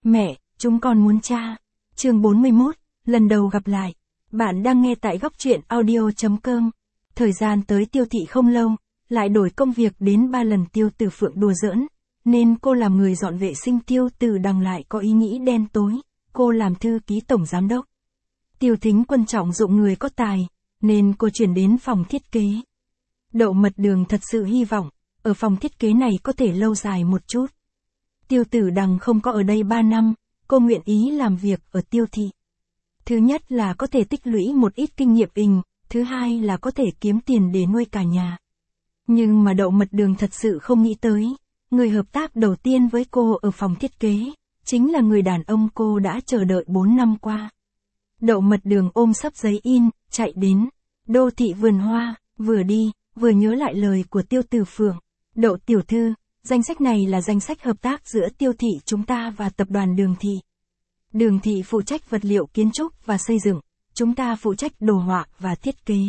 Mẹ, chúng con muốn cha. Chương 41, lần đầu gặp lại. Bạn đang nghe tại góc truyện audio.com. Thời gian tới Tiêu Thị không lâu, lại đổi công việc đến 3 lần Tiêu Tử Phượng đùa giỡn, nên cô làm người dọn vệ sinh. Tiêu Tử Đằng lại có ý nghĩ đen tối, cô làm thư ký tổng giám đốc. Tiêu Thính Quân trọng dụng người có tài, nên cô chuyển đến phòng thiết kế. Đậu Mật Đường thật sự hy vọng, ở phòng thiết kế này có thể lâu dài một chút. Tiêu Tử Đằng không có ở đây 3 năm, cô nguyện ý làm việc ở Tiêu Thị. Thứ nhất là có thể tích lũy một ít kinh nghiệm thứ hai là có thể kiếm tiền để nuôi cả nhà. Nhưng mà Đậu Mật Đường thật sự không nghĩ tới, người hợp tác đầu tiên với cô ở phòng thiết kế, chính là người đàn ông cô đã chờ đợi 4 năm qua. Đậu Mật Đường ôm xấp giấy in, chạy đến Đô Thị Vườn Hoa, vừa đi, vừa nhớ lại lời của Tiêu Tử Phượng. Đậu tiểu thư, danh sách này là danh sách hợp tác giữa Tiêu Thị chúng ta và tập đoàn Đường Thị. Đường Thị phụ trách vật liệu kiến trúc và xây dựng, chúng ta phụ trách đồ họa và thiết kế.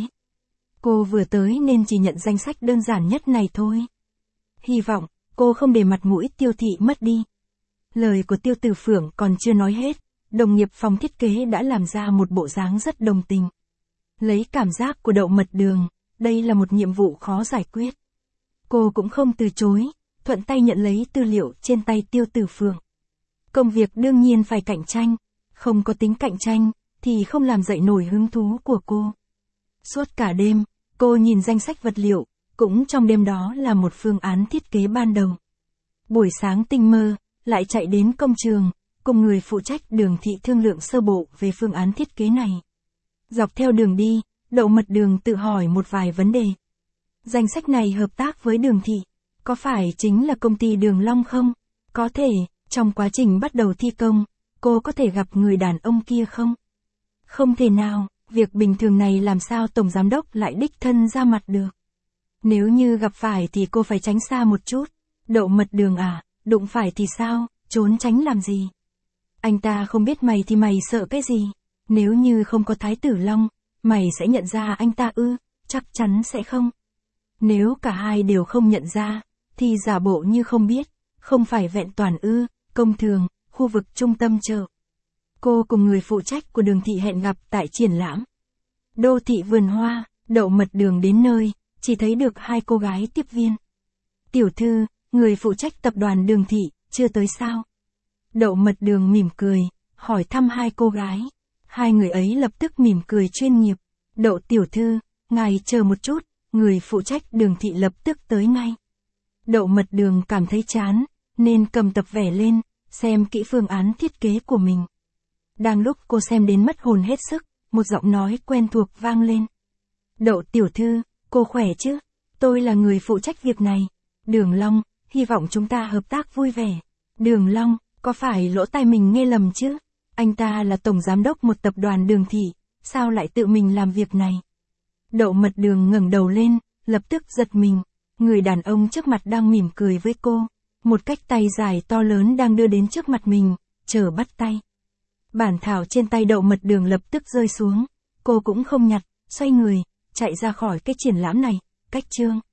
Cô vừa tới nên chỉ nhận danh sách đơn giản nhất này thôi. Hy vọng, cô không để mặt mũi Tiêu Thị mất đi. Lời của Tiêu Tử Phượng còn chưa nói hết, đồng nghiệp phòng thiết kế đã làm ra một bộ dáng rất đồng tình. Lấy cảm giác của Đậu Mật Đường, đây là một nhiệm vụ khó giải quyết. Cô cũng không từ chối, thuận tay nhận lấy tư liệu trên tay Tiêu Tử Phượng. Công việc đương nhiên phải cạnh tranh, không có tính cạnh tranh, thì không làm dậy nổi hứng thú của cô. Suốt cả đêm, cô nhìn danh sách vật liệu, cũng trong đêm đó là một phương án thiết kế ban đầu. Buổi sáng tinh mơ, lại chạy đến công trường, cùng người phụ trách Đường Thị thương lượng sơ bộ về phương án thiết kế này. Dọc theo đường đi, Đậu Mật Đường tự hỏi một vài vấn đề. Danh sách này hợp tác với Đường Thị, có phải chính là công ty Đường Long không? Có thể, trong quá trình bắt đầu thi công, cô có thể gặp người đàn ông kia không? Không thể nào, việc bình thường này làm sao tổng giám đốc lại đích thân ra mặt được. Nếu như gặp phải thì cô phải tránh xa một chút. Đậu Mật Đường à, đụng phải thì sao, trốn tránh làm gì? Anh ta không biết mày thì mày sợ cái gì? Nếu như không có Thái Tử Long, mày sẽ nhận ra anh ta ư? Chắc chắn sẽ không. Nếu cả hai đều không nhận ra, thì giả bộ như không biết, không phải vẹn toàn ư? Công thường, khu vực trung tâm chợ. Cô cùng người phụ trách của Đường Thị hẹn gặp tại triển lãm Đô Thị Vườn Hoa. Đậu Mật Đường đến nơi, chỉ thấy được 2 cô gái tiếp viên. Tiểu thư, người phụ trách tập đoàn Đường Thị, chưa tới sao? Đậu Mật Đường mỉm cười, hỏi thăm 2 cô gái. 2 người ấy lập tức mỉm cười chuyên nghiệp. Đậu tiểu thư, ngài chờ một chút, người phụ trách Đường Thị lập tức tới ngay. Đậu Mật Đường cảm thấy chán, nên cầm tập vở lên, xem kỹ phương án thiết kế của mình. Đang lúc cô xem đến mất hồn hết sức, một giọng nói quen thuộc vang lên. Đậu tiểu thư, cô khỏe chứ? Tôi là người phụ trách việc này. Đường Long, hy vọng chúng ta hợp tác vui vẻ. Đường Long, có phải lỗ tai mình nghe lầm chứ? Anh ta là tổng giám đốc một tập đoàn Đường Thị, sao lại tự mình làm việc này? Đậu Mật Đường ngẩng đầu lên, lập tức giật mình. Người đàn ông trước mặt đang mỉm cười với cô. Một cách tay dài to lớn đang đưa đến trước mặt mình, chờ bắt tay. Bản thảo trên tay Đậu Mật Đường lập tức rơi xuống. Cô cũng không nhặt, xoay người, chạy ra khỏi cái triển lãm này. Cách chương.